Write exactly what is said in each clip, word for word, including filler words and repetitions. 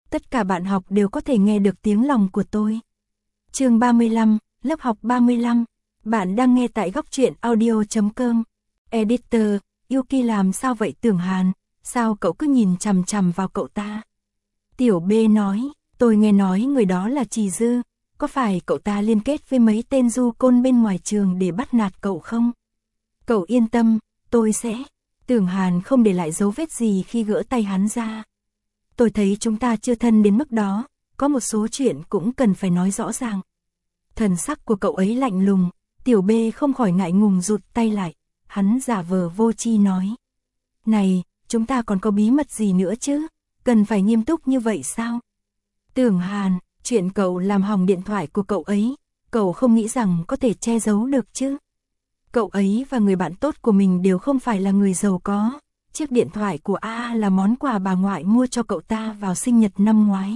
tất cả bạn học đều có thể nghe được tiếng lòng của tôi. Chương ba mươi lăm, lớp học ba mươi lăm. Bạn đang nghe tại góc truyện audio chấm com. Editor, Yuki làm sao vậy Tưởng Hàn, sao cậu cứ nhìn chằm chằm vào cậu ta? Tiểu B nói, tôi nghe nói người đó là Trì Dư, có phải cậu ta liên kết với mấy tên du côn bên ngoài trường để bắt nạt cậu không? Cậu yên tâm, tôi sẽ... Tưởng Hàn không để lại dấu vết gì khi gỡ tay hắn ra. Tôi thấy chúng ta chưa thân đến mức đó, có một số chuyện cũng cần phải nói rõ ràng. Thần sắc của cậu ấy lạnh lùng, Tiểu B không khỏi ngại ngùng rụt tay lại, hắn giả vờ vô tri nói. Này, chúng ta còn có bí mật gì nữa chứ, cần phải nghiêm túc như vậy sao? Tưởng Hàn, chuyện cậu làm hỏng điện thoại của cậu ấy, cậu không nghĩ rằng có thể che giấu được chứ? Cậu ấy và người bạn tốt của mình đều không phải là người giàu có. Chiếc điện thoại của A là món quà bà ngoại mua cho cậu ta vào sinh nhật năm ngoái.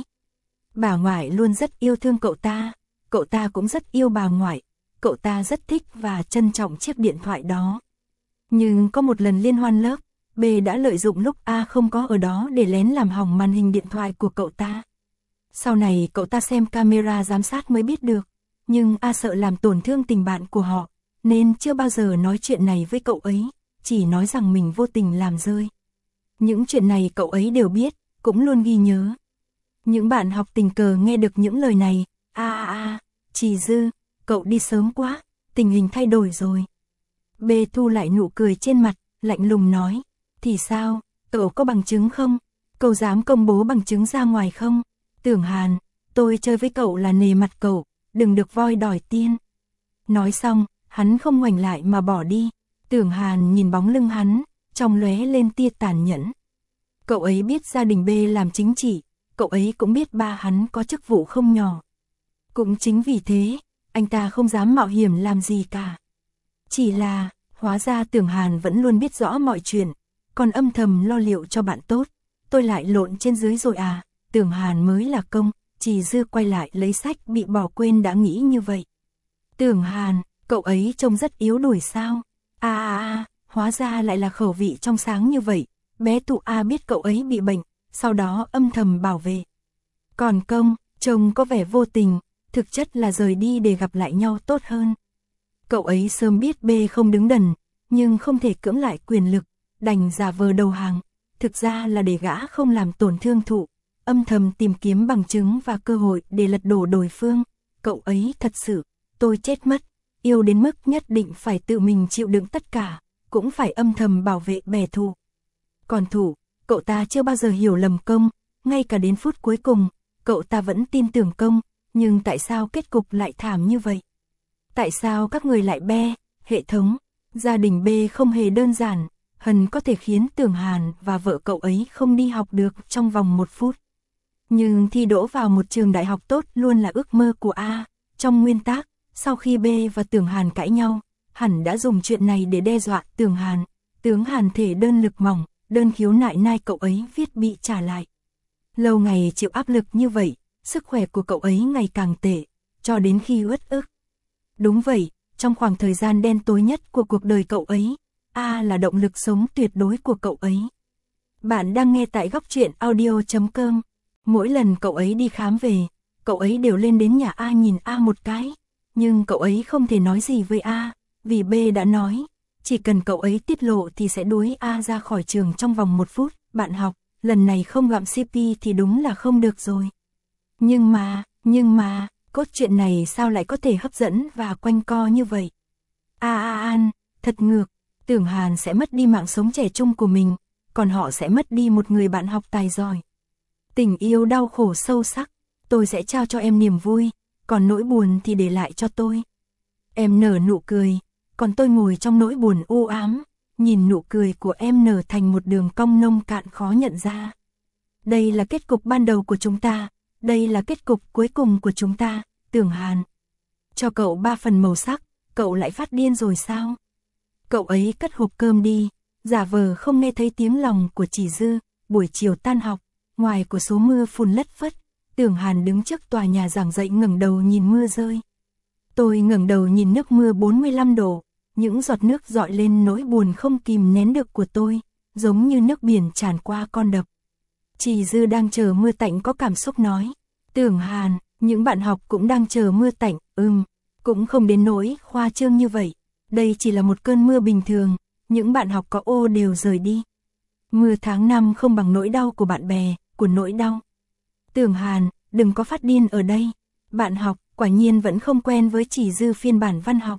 Bà ngoại luôn rất yêu thương cậu ta, cậu ta cũng rất yêu bà ngoại, cậu ta rất thích và trân trọng chiếc điện thoại đó. Nhưng có một lần liên hoan lớp, B đã lợi dụng lúc A không có ở đó để lén làm hỏng màn hình điện thoại của cậu ta. Sau này cậu ta xem camera giám sát mới biết được, nhưng A sợ làm tổn thương tình bạn của họ, nên chưa bao giờ nói chuyện này với cậu ấy, chỉ nói rằng mình vô tình làm rơi. Những chuyện này cậu ấy đều biết, cũng luôn ghi nhớ. Những bạn học tình cờ nghe được những lời này, a a a, Trì Dư, cậu đi sớm quá, tình hình thay đổi rồi. B thu lại nụ cười trên mặt, lạnh lùng nói, thì sao, cậu có bằng chứng không? Cậu dám công bố bằng chứng ra ngoài không? Tưởng Hàn, tôi chơi với cậu là nề mặt cậu, đừng được voi đòi tiên. Nói xong, hắn không ngoảnh lại mà bỏ đi. Tưởng Hàn nhìn bóng lưng hắn, trong lóe lên tia tàn nhẫn. Cậu ấy biết gia đình B làm chính trị, cậu ấy cũng biết ba hắn có chức vụ không nhỏ. Cũng chính vì thế, anh ta không dám mạo hiểm làm gì cả. Chỉ là, hóa ra Tưởng Hàn vẫn luôn biết rõ mọi chuyện, còn âm thầm lo liệu cho bạn tốt. Tôi lại lộn trên dưới rồi à, Tưởng Hàn mới là công. Trì Dư quay lại lấy sách bị bỏ quên đã nghĩ như vậy. Tưởng Hàn, cậu ấy trông rất yếu đuổi sao? A a a, hóa ra lại là khẩu vị trong sáng như vậy. Bé tụ A biết cậu ấy bị bệnh, sau đó âm thầm bảo vệ. Còn công, trông có vẻ vô tình, thực chất là rời đi để gặp lại nhau tốt hơn. Cậu ấy sớm biết B không đứng đần, nhưng không thể cưỡng lại quyền lực, đành giả vờ đầu hàng. Thực ra là để gã không làm tổn thương thụ, âm thầm tìm kiếm bằng chứng và cơ hội để lật đổ đối phương. Cậu ấy thật sự, tôi chết mất. Yêu đến mức nhất định phải tự mình chịu đựng tất cả, cũng phải âm thầm bảo vệ bè thù. Còn thủ, cậu ta chưa bao giờ hiểu lầm công, ngay cả đến phút cuối cùng, cậu ta vẫn tin tưởng công, nhưng tại sao kết cục lại thảm như vậy? Tại sao các người lại be, hệ thống, gia đình B không hề đơn giản, hần có thể khiến Tưởng Hàn và vợ cậu ấy không đi học được trong vòng một phút. Nhưng thi đỗ vào một trường đại học tốt luôn là ước mơ của A, trong nguyên tắc. Sau khi B và Tưởng Hàn cãi nhau, hẳn đã dùng chuyện này để đe dọa Tưởng Hàn. Tướng Hàn thể đơn lực mỏng, đơn khiếu nại nai cậu ấy viết bị trả lại. Lâu ngày chịu áp lực như vậy, sức khỏe của cậu ấy ngày càng tệ, cho đến khi uất ức. Đúng vậy, trong khoảng thời gian đen tối nhất của cuộc đời cậu ấy, A là động lực sống tuyệt đối của cậu ấy. Bạn đang nghe tại góc truyện audio chấm com. Mỗi lần cậu ấy đi khám về, cậu ấy đều lên đến nhà A nhìn A một cái. Nhưng cậu ấy không thể nói gì với A, vì B đã nói, chỉ cần cậu ấy tiết lộ thì sẽ đuổi A ra khỏi trường trong vòng một phút. Bạn học, lần này không gặm xê pê thì đúng là không được rồi. Nhưng mà, nhưng mà, cốt truyện này sao lại có thể hấp dẫn và quanh co như vậy? A A An, thật ngược, Tưởng Hàn sẽ mất đi mạng sống trẻ trung của mình, còn họ sẽ mất đi một người bạn học tài giỏi. Tình yêu đau khổ sâu sắc, tôi sẽ trao cho em niềm vui, còn nỗi buồn thì để lại cho tôi. Em nở nụ cười, còn tôi ngồi trong nỗi buồn u ám, nhìn nụ cười của em nở thành một đường cong nông cạn khó nhận ra. Đây là kết cục ban đầu của chúng ta, đây là kết cục cuối cùng của chúng ta, Tưởng Hàn. Cho cậu ba phần màu sắc, cậu lại phát điên rồi sao? Cậu ấy cất hộp cơm đi, giả vờ không nghe thấy tiếng lòng của Trì Dư. Buổi chiều tan học, ngoài của số mưa phùn lất phất, Tưởng Hàn đứng trước tòa nhà giảng dạy ngẩng đầu nhìn mưa rơi. Tôi ngẩng đầu nhìn nước mưa bốn mươi lăm độ, những giọt nước dọi lên nỗi buồn không kìm nén được của tôi, giống như nước biển tràn qua con đập. Chỉ Dư đang chờ mưa tạnh có cảm xúc nói. Tưởng Hàn, những bạn học cũng đang chờ mưa tạnh, ừm, cũng không đến nỗi khoa trương như vậy. Đây chỉ là một cơn mưa bình thường, những bạn học có ô đều rời đi. Mưa tháng năm không bằng nỗi đau của bạn bè, của nỗi đau. Tưởng Hàn, đừng có phát điên ở đây. Bạn học, quả nhiên vẫn không quen với Chỉ Dư phiên bản văn học.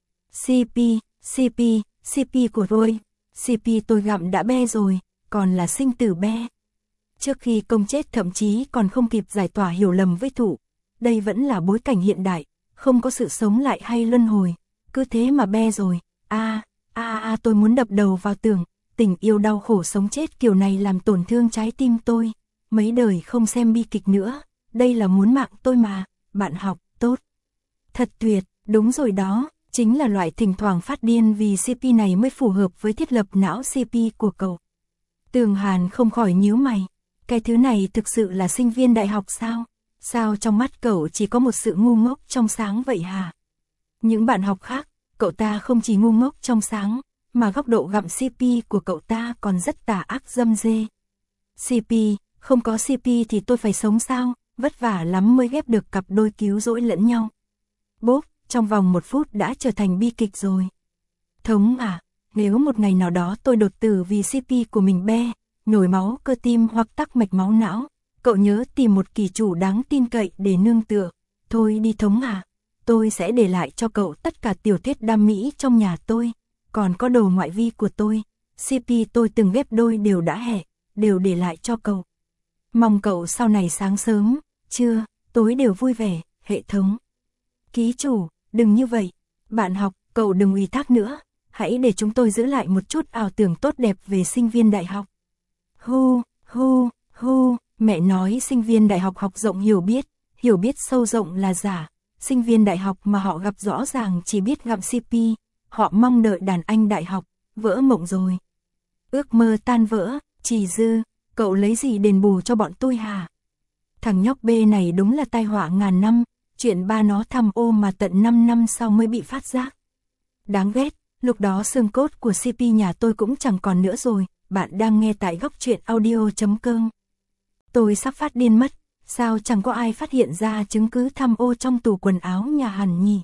xê pê, xê pê, xê pê của tôi, xê pê tôi gặm đã be rồi, còn là sinh tử be. Trước khi công chết thậm chí còn không kịp giải tỏa hiểu lầm với Thụ. Đây vẫn là bối cảnh hiện đại, không có sự sống lại hay luân hồi, cứ thế mà be rồi. A, a a tôi muốn đập đầu vào tường, tình yêu đau khổ sống chết kiểu này làm tổn thương trái tim tôi. Mấy đời không xem bi kịch nữa, đây là muốn mạng tôi mà, bạn học, tốt. Thật tuyệt, đúng rồi đó, chính là loại thỉnh thoảng phát điên vì xê pê này mới phù hợp với thiết lập não xê pê của cậu. Tưởng Hàn không khỏi nhíu mày, cái thứ này thực sự là sinh viên đại học sao? Sao trong mắt cậu chỉ có một sự ngu ngốc trong sáng vậy hả? Những bạn học khác, cậu ta không chỉ ngu ngốc trong sáng, mà góc độ gặm xê pê của cậu ta còn rất tà ác dâm dê. xê pê, không có xê pê thì tôi phải sống sao? Vất vả lắm mới ghép được cặp đôi cứu rỗi lẫn nhau. Bốp, trong vòng một phút đã trở thành bi kịch rồi. Thống à, nếu một ngày nào đó tôi đột tử vì xê pê của mình be, nhồi máu cơ tim hoặc tắc mạch máu não, cậu nhớ tìm một kỳ chủ đáng tin cậy để nương tựa. Thôi đi Thống à, tôi sẽ để lại cho cậu tất cả tiểu thuyết đam mỹ trong nhà tôi, còn có đồ ngoại vi của tôi, xê pê tôi từng ghép đôi đều đã hẹ, đều để lại cho cậu. Mong cậu sau này sáng sớm, trưa, tối đều vui vẻ, hệ thống. Ký chủ, đừng như vậy. Bạn học, cậu đừng ủy thác nữa. Hãy để chúng tôi giữ lại một chút ảo tưởng tốt đẹp về sinh viên đại học. Hu, hu, hu, mẹ nói sinh viên đại học học rộng hiểu biết, hiểu biết sâu rộng là giả. Sinh viên đại học mà họ gặp rõ ràng chỉ biết gặp xê pê, họ mong đợi đàn anh đại học, vỡ mộng rồi. Ước mơ tan vỡ, Chỉ Dư, cậu lấy gì đền bù cho bọn tôi hả? Thằng nhóc B này đúng là tai họa ngàn năm, chuyện ba nó thăm ô mà tận năm năm sau mới bị phát giác. Đáng ghét, lúc đó xương cốt của xê pê nhà tôi cũng chẳng còn nữa rồi, bạn đang nghe tại góc truyện audio chấm com. Tôi sắp phát điên mất, sao chẳng có ai phát hiện ra chứng cứ thăm ô trong tủ quần áo nhà Hàn nhỉ?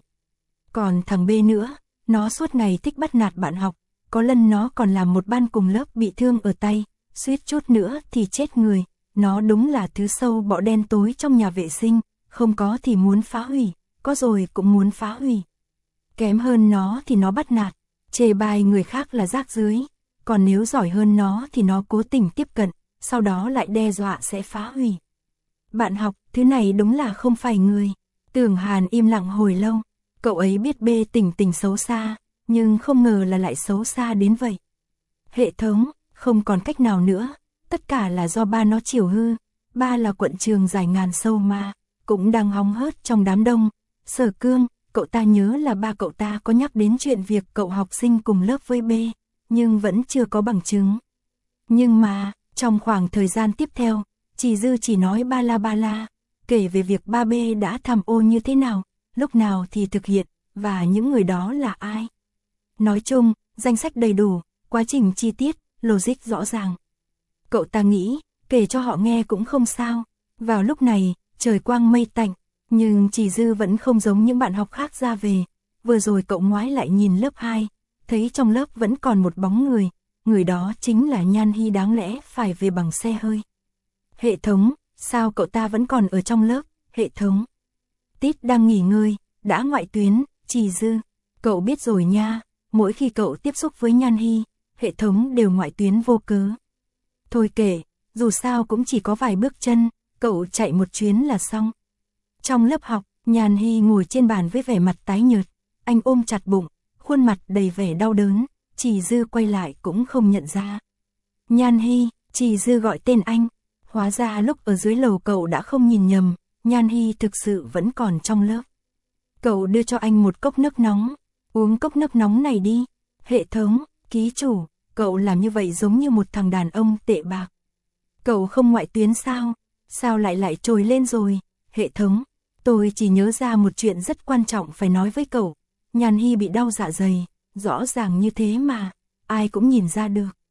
Còn thằng B nữa, nó suốt ngày thích bắt nạt bạn học, có lần nó còn làm một ban cùng lớp bị thương ở tay, suýt chút nữa thì chết người. Nó đúng là thứ sâu bọ đen tối trong nhà vệ sinh, không có thì muốn phá hủy, có rồi cũng muốn phá hủy. Kém hơn nó thì nó bắt nạt, chê bai người khác là rác rưới, còn nếu giỏi hơn nó thì nó cố tình tiếp cận, sau đó lại đe dọa sẽ phá hủy. Bạn học, thứ này đúng là không phải người. Tưởng Hàn im lặng hồi lâu, cậu ấy biết B tỉnh tỉnh xấu xa, nhưng không ngờ là lại xấu xa đến vậy. Hệ thống, không còn cách nào nữa. Tất cả là do ba nó chiều hư, ba là quận trường dài ngàn sâu mà, cũng đang hóng hớt trong đám đông. Sở Cương, cậu ta nhớ là ba cậu ta có nhắc đến chuyện việc cậu học sinh cùng lớp với B, nhưng vẫn chưa có bằng chứng. Nhưng mà, trong khoảng thời gian tiếp theo, Chỉ Dư chỉ nói ba la ba la, kể về việc ba B đã thăm ô như thế nào, lúc nào thì thực hiện, và những người đó là ai. Nói chung, danh sách đầy đủ, quá trình chi tiết, logic rõ ràng. Cậu ta nghĩ, kể cho họ nghe cũng không sao. Vào lúc này, trời quang mây tạnh, nhưng Chỉ Dư vẫn không giống những bạn học khác ra về. Vừa rồi cậu ngoái lại nhìn lớp hai, thấy trong lớp vẫn còn một bóng người, người đó chính là Nhan Hy, đáng lẽ phải về bằng xe hơi. Hệ thống, sao cậu ta vẫn còn ở trong lớp? Hệ thống. Tít đang nghỉ ngơi, đã ngoại tuyến. Chỉ Dư, cậu biết rồi nha, mỗi khi cậu tiếp xúc với Nhan Hy, hệ thống đều ngoại tuyến vô cớ. Thôi kệ, dù sao cũng chỉ có vài bước chân, cậu chạy một chuyến là xong. Trong lớp học, Nhan Hy ngồi trên bàn với vẻ mặt tái nhợt, anh ôm chặt bụng, khuôn mặt đầy vẻ đau đớn, Chỉ Dư quay lại cũng không nhận ra. Nhan Hy, Chỉ Dư gọi tên anh, hóa ra lúc ở dưới lầu cậu đã không nhìn nhầm, Nhan Hy thực sự vẫn còn trong lớp. Cậu đưa cho anh một cốc nước nóng, uống cốc nước nóng này đi. Hệ thống, ký chủ, cậu làm như vậy giống như một thằng đàn ông tệ bạc. Cậu không ngoại tuyến sao? Sao lại lại trồi lên rồi? Hệ thống, tôi chỉ nhớ ra một chuyện rất quan trọng phải nói với cậu. Nhan Hy bị đau dạ dày, rõ ràng như thế mà, ai cũng nhìn ra được.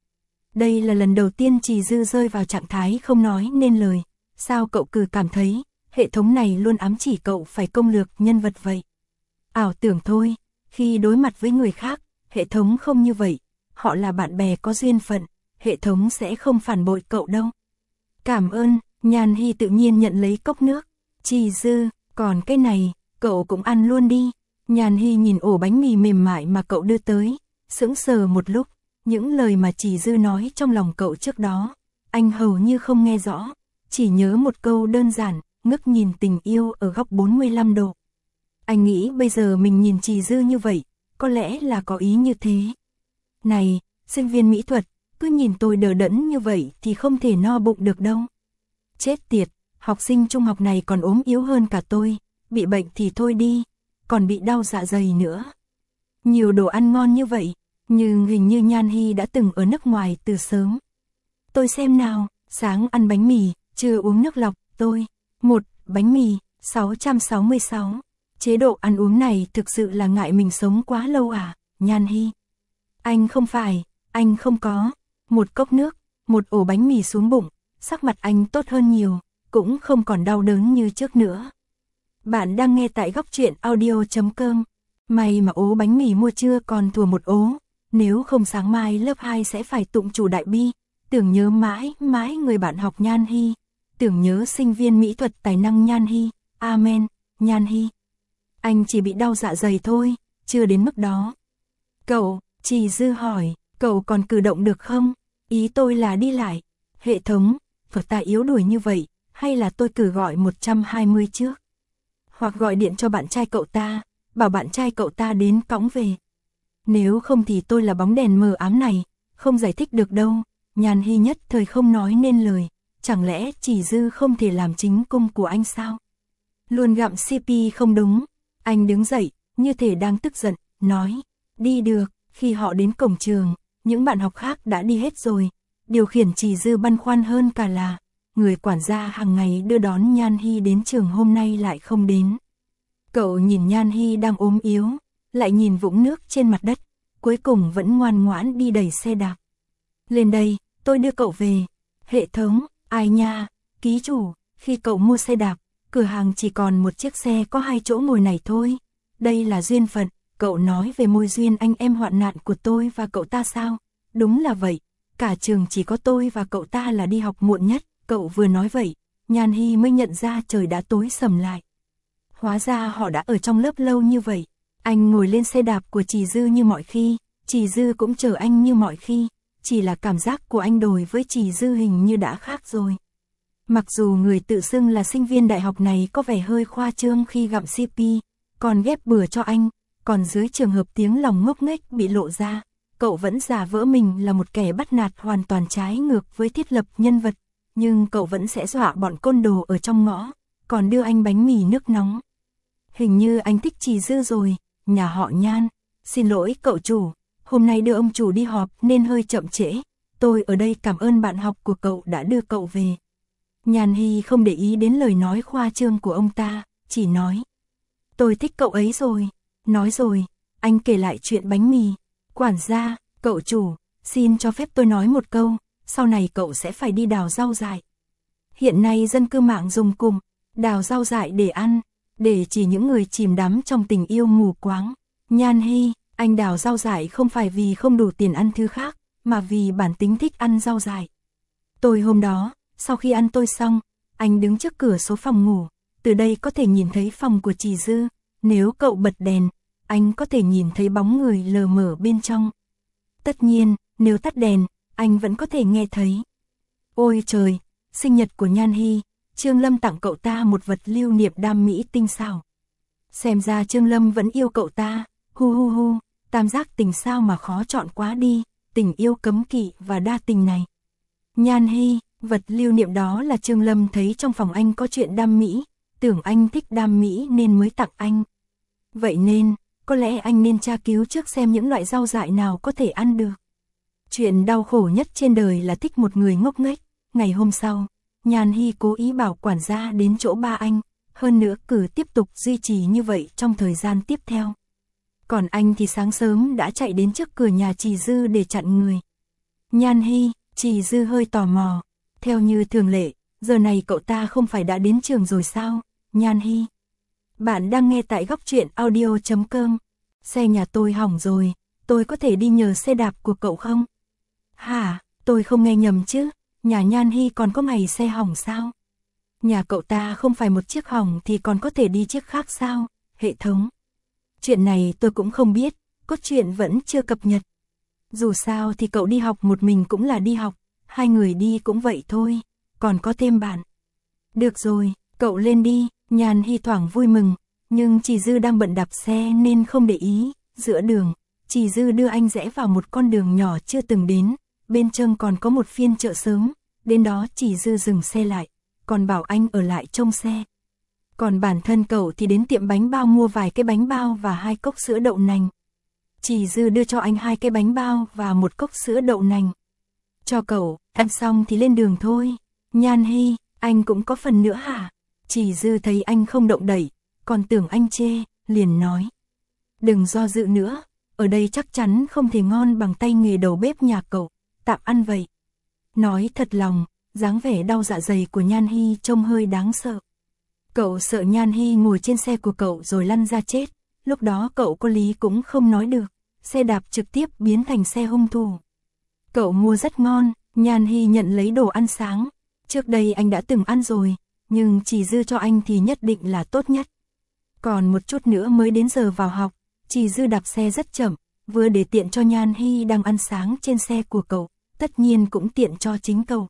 Đây là lần đầu tiên Trì Dư rơi vào trạng thái không nói nên lời. Sao cậu cứ cảm thấy, hệ thống này luôn ám chỉ cậu phải công lược nhân vật vậy? Ảo tưởng thôi, khi đối mặt với người khác, hệ thống không như vậy. Họ là bạn bè có duyên phận, hệ thống sẽ không phản bội cậu đâu. Cảm ơn, Nhan Hy tự nhiên nhận lấy cốc nước. Trì Dư, còn cái này, cậu cũng ăn luôn đi. Nhan Hy nhìn ổ bánh mì mềm mại mà cậu đưa tới, sững sờ một lúc. Những lời mà Trì Dư nói trong lòng cậu trước đó, anh hầu như không nghe rõ, chỉ nhớ một câu đơn giản, ngước nhìn tình yêu ở góc bốn mươi lăm độ. Anh nghĩ bây giờ mình nhìn Trì Dư như vậy, có lẽ là có ý như thế. Này, sinh viên mỹ thuật, cứ nhìn tôi đờ đẫn như vậy thì không thể no bụng được đâu. Chết tiệt, học sinh trung học này còn ốm yếu hơn cả tôi, bị bệnh thì thôi đi, còn bị đau dạ dày nữa. Nhiều đồ ăn ngon như vậy, nhưng hình như Nhan Hy đã từng ở nước ngoài từ sớm. Tôi xem nào, sáng ăn bánh mì, trưa uống nước lọc, tôi, một, bánh mì, sáu trăm sáu mươi sáu. Chế độ ăn uống này thực sự là ngại mình sống quá lâu à, Nhan Hy. Anh không phải, anh không có. Một cốc nước, một ổ bánh mì xuống bụng, sắc mặt anh tốt hơn nhiều, cũng không còn đau đớn như trước nữa. Bạn đang nghe tại góc truyện audio chấm com. May mà ố bánh mì mua chưa còn thua một ố. Nếu không sáng mai lớp hai sẽ phải tụng chủ đại bi. Tưởng nhớ mãi, mãi người bạn học Nhan Hy. Tưởng nhớ sinh viên mỹ thuật tài năng Nhan Hy. Amen, Nhan Hy. Anh chỉ bị đau dạ dày thôi, chưa đến mức đó. Cậu, Trì Dư hỏi, cậu còn cử động được không? Ý tôi là đi lại. Hệ thống, Phật ta yếu đuổi như vậy, hay là tôi cử gọi một trăm hai mươi trước? Hoặc gọi điện cho bạn trai cậu ta, bảo bạn trai cậu ta đến cõng về. Nếu không thì tôi là bóng đèn mờ ám này, không giải thích được đâu. Nhan Hy nhất thời không nói nên lời, chẳng lẽ Trì Dư không thể làm chính cung của anh sao? Luôn gặm xê pê không đúng. Anh đứng dậy, như thể đang tức giận, nói, đi được. Khi họ đến cổng trường, những bạn học khác đã đi hết rồi. Điều khiển Trì Dư băn khoăn hơn cả là, người quản gia hàng ngày đưa đón Nhan Hy đến trường hôm nay lại không đến. Cậu nhìn Nhan Hy đang ốm yếu, lại nhìn vũng nước trên mặt đất, cuối cùng vẫn ngoan ngoãn đi đẩy xe đạp. Lên đây, tôi đưa cậu về. Hệ thống, ai nha, ký chủ, khi cậu mua xe đạp, cửa hàng chỉ còn một chiếc xe có hai chỗ ngồi này thôi. Đây là duyên phận, cậu nói về môi duyên anh em hoạn nạn của tôi và cậu ta sao? Đúng là vậy, cả trường chỉ có tôi và cậu ta là đi học muộn nhất. Cậu vừa nói vậy, Nhan Hy mới nhận ra trời đã tối sầm lại. Hóa ra họ đã ở trong lớp lâu như vậy. Anh ngồi lên xe đạp của Trì Dư như mọi khi, Trì Dư cũng chờ anh như mọi khi, chỉ là cảm giác của anh đối với Trì Dư hình như đã khác rồi. Mặc dù người tự xưng là sinh viên đại học này có vẻ hơi khoa trương khi gặm xê pê, còn ghép bừa cho anh, còn dưới trường hợp tiếng lòng ngốc nghếch bị lộ ra, cậu vẫn giả vỡ mình là một kẻ bắt nạt hoàn toàn trái ngược với thiết lập nhân vật, nhưng cậu vẫn sẽ dọa bọn côn đồ ở trong ngõ, còn đưa anh bánh mì nước nóng. Hình như anh thích Trì Dư rồi, nhà họ Nhan. Xin lỗi cậu chủ, hôm nay đưa ông chủ đi họp nên hơi chậm trễ. Tôi ở đây cảm ơn bạn học của cậu đã đưa cậu về. Nhan Hy không để ý đến lời nói khoa trương của ông ta, chỉ nói. Tôi thích cậu ấy rồi. Nói rồi, anh kể lại chuyện bánh mì. Quản gia, cậu chủ, xin cho phép tôi nói một câu, sau này cậu sẽ phải đi đào rau dại. Hiện nay dân cư mạng dùng cụm, đào rau dại để ăn, để chỉ những người chìm đắm trong tình yêu mù quáng. Nhan Hy, anh đào rau dại không phải vì không đủ tiền ăn thứ khác, mà vì bản tính thích ăn rau dại. Tôi hôm đó, sau khi ăn tôi xong, anh đứng trước cửa số phòng ngủ, từ đây có thể nhìn thấy phòng của Trì Dư, nếu cậu bật đèn, anh có thể nhìn thấy bóng người lờ mờ bên trong. Tất nhiên, nếu tắt đèn, anh vẫn có thể nghe thấy. Ôi trời, sinh nhật của Nhan Hy, Trương Lâm tặng cậu ta một vật lưu niệm đam mỹ tinh xảo. Xem ra Trương Lâm vẫn yêu cậu ta, hu hu hu, tam giác tình sao mà khó chọn quá đi, tình yêu cấm kỵ và đa tình này. Nhan Hy, vật lưu niệm đó là Trương Lâm thấy trong phòng anh có chuyện đam mỹ, tưởng anh thích đam mỹ nên mới tặng anh. Vậy nên, có lẽ anh nên tra cứu trước xem những loại rau dại nào có thể ăn được. Chuyện đau khổ nhất trên đời là thích một người ngốc nghếch. Ngày hôm sau, Nhan Hy cố ý bảo quản gia đến chỗ ba anh, hơn nữa cử tiếp tục duy trì như vậy trong thời gian tiếp theo. Còn anh thì sáng sớm đã chạy đến trước cửa nhà Trì Dư để chặn người. Nhan Hy, Trì Dư hơi tò mò. Theo như thường lệ, giờ này cậu ta không phải đã đến trường rồi sao? Nhan Hi. Bạn đang nghe tại góc truyện audio chấm com. Xe nhà tôi hỏng rồi, tôi có thể đi nhờ xe đạp của cậu không? Hả, tôi không nghe nhầm chứ, nhà Nhan Hi còn có ngày xe hỏng sao? Nhà cậu ta không phải một chiếc hỏng thì còn có thể đi chiếc khác sao? Hệ thống. Chuyện này tôi cũng không biết, cốt truyện vẫn chưa cập nhật. Dù sao thì cậu đi học một mình cũng là đi học, hai người đi cũng vậy thôi, còn có thêm bạn. Được rồi, cậu lên đi, Nhan Hi thoảng vui mừng, nhưng Trì Dư đang bận đạp xe nên không để ý. Giữa đường, Trì Dư đưa anh rẽ vào một con đường nhỏ chưa từng đến, bên trong còn có một phiên chợ sớm, đến đó Trì Dư dừng xe lại, còn bảo anh ở lại trông xe. Còn bản thân cậu thì đến tiệm bánh bao mua vài cái bánh bao và hai cốc sữa đậu nành. Trì Dư đưa cho anh hai cái bánh bao và một cốc sữa đậu nành. Cho cậu, ăn xong thì lên đường thôi. Nhan Hi, anh cũng có phần nữa hả? Trì Dư thấy anh không động đậy, còn tưởng anh chê, liền nói. Đừng do dự nữa, ở đây chắc chắn không thể ngon bằng tay nghề đầu bếp nhà cậu, tạm ăn vậy. Nói thật lòng, dáng vẻ đau dạ dày của Nhan Hi trông hơi đáng sợ. Cậu sợ Nhan Hi ngồi trên xe của cậu rồi lăn ra chết, lúc đó cậu có lý cũng không nói được, xe đạp trực tiếp biến thành xe hung thủ. Cậu mua rất ngon, Nhan Hi nhận lấy đồ ăn sáng, trước đây anh đã từng ăn rồi, nhưng Trì Dư cho anh thì nhất định là tốt nhất. Còn một chút nữa mới đến giờ vào học, Trì Dư đạp xe rất chậm, vừa để tiện cho Nhan Hi đang ăn sáng trên xe của cậu, tất nhiên cũng tiện cho chính cậu.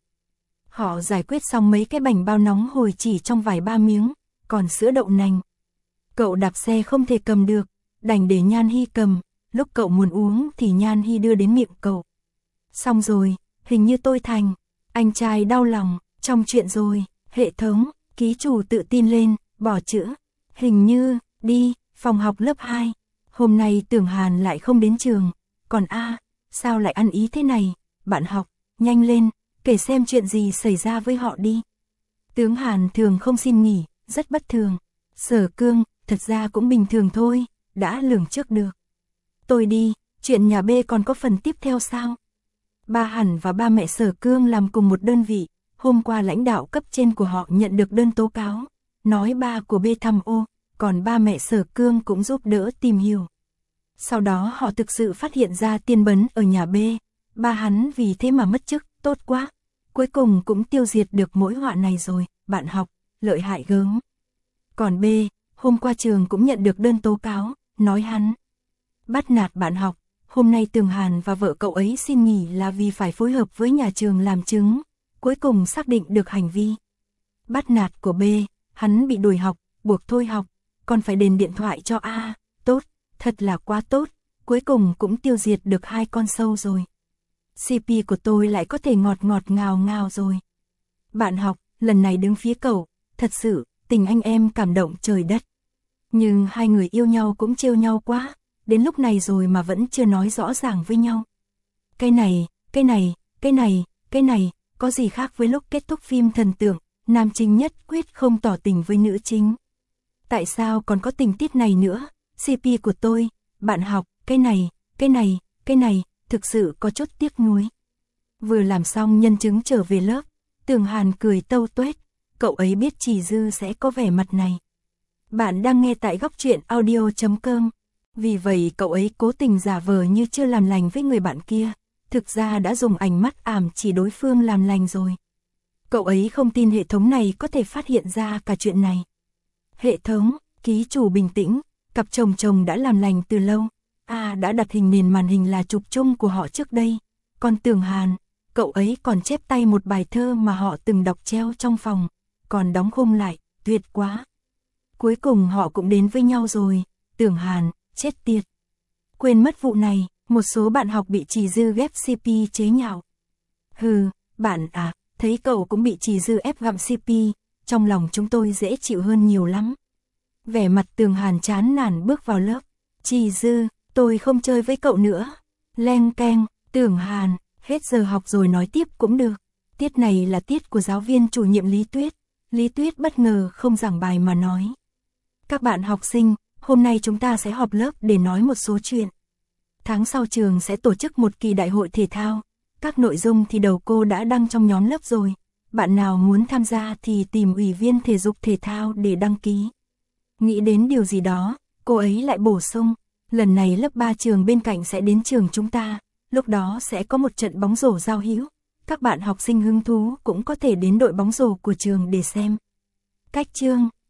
Họ giải quyết xong mấy cái bánh bao nóng hổi chỉ trong vài ba miếng, còn sữa đậu nành. Cậu đạp xe không thể cầm được, đành để Nhan Hi cầm, lúc cậu muốn uống thì Nhan Hi đưa đến miệng cậu. Xong rồi, hình như tôi thành, anh trai đau lòng, trong chuyện rồi, hệ thống, ký chủ tự tin lên, bỏ chữ, hình như, đi, phòng học lớp hai. Hôm nay Tưởng Hàn lại không đến trường, còn a, sao lại ăn ý thế này, bạn học, nhanh lên, kể xem chuyện gì xảy ra với họ đi. Tướng Hàn thường không xin nghỉ, rất bất thường. Sở Cương, thật ra cũng bình thường thôi, đã lường trước được. Tôi đi, chuyện nhà B còn có phần tiếp theo sao? Ba Hẳn và ba mẹ Sở Cương làm cùng một đơn vị, hôm qua lãnh đạo cấp trên của họ nhận được đơn tố cáo, nói ba của B tham ô, còn ba mẹ Sở Cương cũng giúp đỡ tìm hiểu. Sau đó họ thực sự phát hiện ra tiền bấn ở nhà B, ba hắn vì thế mà mất chức, tốt quá. Cuối cùng cũng tiêu diệt được mối họa này rồi, bạn học, lợi hại gớm. Còn B, hôm qua trường cũng nhận được đơn tố cáo, nói hắn bắt nạt bạn học, hôm nay Tường Hàn và vợ cậu ấy xin nghỉ là vì phải phối hợp với nhà trường làm chứng, cuối cùng xác định được hành vi bắt nạt của B, hắn bị đuổi học, buộc thôi học, còn phải đền điện thoại cho A, tốt, thật là quá tốt, cuối cùng cũng tiêu diệt được hai con sâu rồi. xê pê của tôi lại có thể ngọt ngọt ngào ngào rồi. Bạn học, lần này đứng phía cậu, thật sự, tình anh em cảm động trời đất. Nhưng hai người yêu nhau cũng trêu nhau quá, đến lúc này rồi mà vẫn chưa nói rõ ràng với nhau. Cái này, cái này, cái này, cái này, có gì khác với lúc kết thúc phim thần tượng, nam chính nhất quyết không tỏ tình với nữ chính. Tại sao còn có tình tiết này nữa, xê pê của tôi, bạn học, cái này, cái này, cái này, thực sự có chút tiếc nuối. Vừa làm xong nhân chứng trở về lớp, Tường Hàn cười tâu tuét, cậu ấy biết Trì Dư sẽ có vẻ mặt này. Bạn đang nghe tại góc truyện audio chấm com. Vì vậy cậu ấy cố tình giả vờ như chưa làm lành với người bạn kia, thực ra đã dùng ánh mắt ảm chỉ đối phương làm lành rồi. Cậu ấy không tin hệ thống này có thể phát hiện ra cả chuyện này. Hệ thống, ký chủ bình tĩnh, cặp chồng chồng đã làm lành từ lâu. A đã đặt hình nền màn hình là chụp chung của họ trước đây. Còn Tường Hàn, cậu ấy còn chép tay một bài thơ mà họ từng đọc treo trong phòng, còn đóng khung lại, tuyệt quá. Cuối cùng họ cũng đến với nhau rồi, Tường Hàn, chết tiệt. Quên mất vụ này, một số bạn học bị Trì Dư ghép xê pê chế nhạo. Hừ, bạn à, thấy cậu cũng bị Trì Dư ép gặm xê pê, trong lòng chúng tôi dễ chịu hơn nhiều lắm. Vẻ mặt Tường Hàn chán nản bước vào lớp. Trì Dư, tôi không chơi với cậu nữa. Leng keng, Tường Hàn, hết giờ học rồi nói tiếp cũng được. Tiết này là tiết của giáo viên chủ nhiệm Lý Tuyết. Lý Tuyết bất ngờ không giảng bài mà nói. Các bạn học sinh, hôm nay chúng ta sẽ họp lớp để nói một số chuyện. Tháng sau trường sẽ tổ chức một kỳ đại hội thể thao. Các nội dung thì đầu cô đã đăng trong nhóm lớp rồi. Bạn nào muốn tham gia thì tìm ủy viên thể dục thể thao để đăng ký. Nghĩ đến điều gì đó, cô ấy lại bổ sung, lần này lớp ba trường bên cạnh sẽ đến trường chúng ta, lúc đó sẽ có một trận bóng rổ giao hữu. Các bạn học sinh hứng thú cũng có thể đến đội bóng rổ của trường để xem. Cách chương